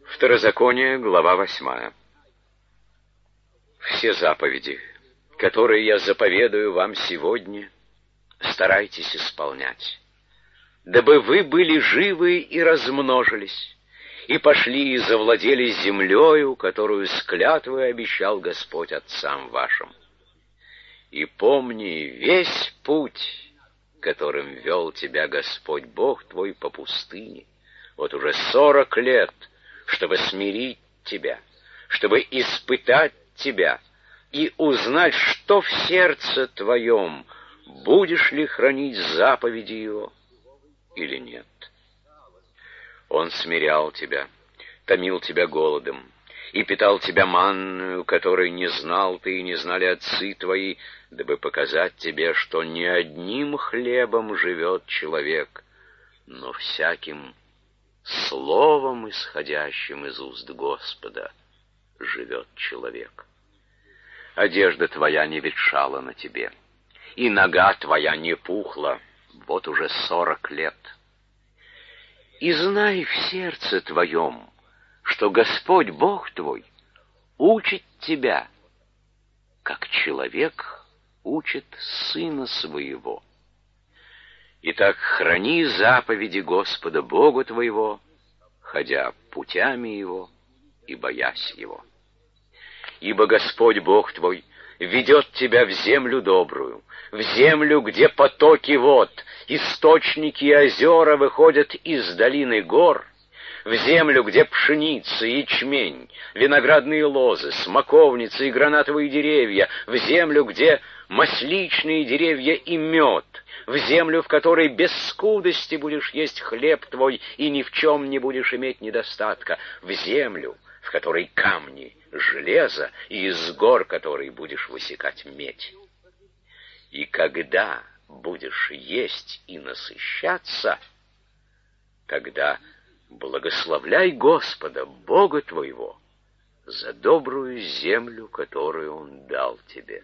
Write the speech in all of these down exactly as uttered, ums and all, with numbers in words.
Второзаконие, глава восьмая. Все заповеди, которые я заповедую вам сегодня, старайтесь исполнять, дабы вы были живы и размножились, и пошли и завладели землею, которую с клятвой обещал Господь отцам вашим. И помни весь путь, которым вел тебя Господь Бог твой по пустыне, вот уже сорок лет, чтобы смирить тебя, чтобы испытать тебя и узнать, что в сердце твоем, будешь ли хранить заповеди его или нет. Он смирял тебя, томил тебя голодом и питал тебя манною, которой не знал ты и не знали отцы твои, дабы показать тебе, что не одним хлебом живет человек, но всяким словом, исходящим из уст Господа, живет человек. Одежда твоя не ветшала на тебе, и нога твоя не пухла, вот уже сорок лет. И знай в сердце твоем, что Господь Бог твой учит тебя, как человек учит сына своего. Итак, храни заповеди Господа Бога твоего, ходя путями Его и боясь Его. Ибо Господь Бог твой ведет тебя в землю добрую, в землю, где потоки вод, источники и озера выходят из долины гор, в землю, где пшеница, ячмень, виноградные лозы, смоковницы и гранатовые деревья, в землю, где масличные деревья и мед, в землю, в которой без скудости будешь есть хлеб твой и ни в чем не будешь иметь недостатка, в землю, в которой камни, железо, и из гор которой будешь высекать медь. И когда будешь есть и насыщаться, тогда благословляй Господа, Бога твоего, за добрую землю, которую Он дал тебе.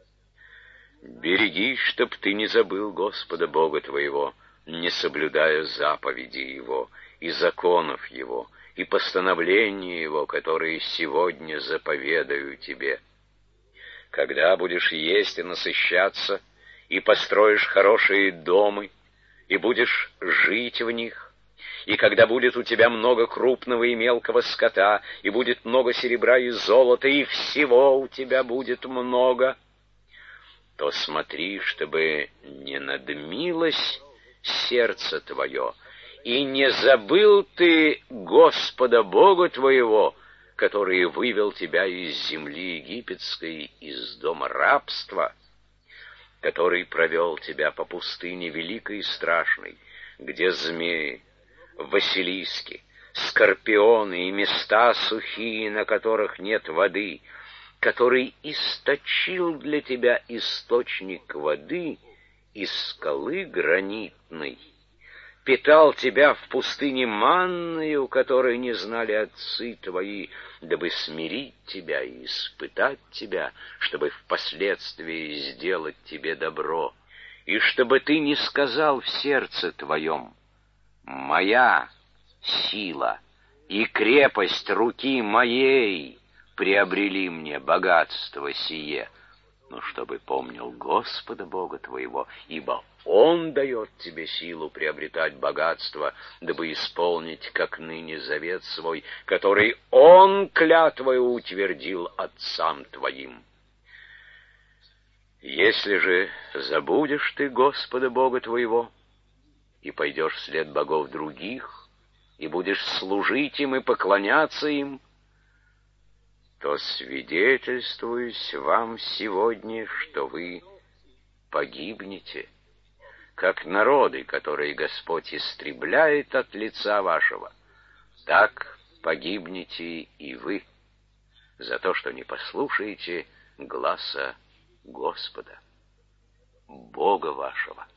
Берегись, чтоб ты не забыл Господа Бога твоего, не соблюдая заповедей Его и законов Его, и постановления Его, которые сегодня заповедаю тебе. Когда будешь есть и насыщаться, и построишь хорошие дома, и будешь жить в них, и когда будет у тебя много крупного и мелкого скота, и будет много серебра и золота, и всего у тебя будет много, то смотри, чтобы не надмилось сердце твое, и не забыл ты Господа Бога твоего, который вывел тебя из земли египетской, из дома рабства, который провел тебя по пустыне великой и страшной, где змеи, василиски, скорпионы и места сухие, на которых нет воды, который источил для тебя источник воды из скалы гранитной, питал тебя в пустыне манною, которой не знали отцы твои, дабы смирить тебя и испытать тебя, чтобы впоследствии сделать тебе добро, и чтобы ты не сказал в сердце твоем: «Моя сила и крепость руки моей приобрели мне богатство сие», но чтобы помнил Господа Бога твоего, ибо Он дает тебе силу приобретать богатство, дабы исполнить, как ныне, завет свой, который Он клятвою утвердил отцам твоим. Если же забудешь ты Господа Бога твоего и пойдешь вслед богов других, и будешь служить им и поклоняться им, то свидетельствуюсь вам сегодня, что вы погибнете, как народы, которые Господь истребляет от лица вашего, так погибнете и вы, за то, что не послушаете гласа Господа, Бога вашего.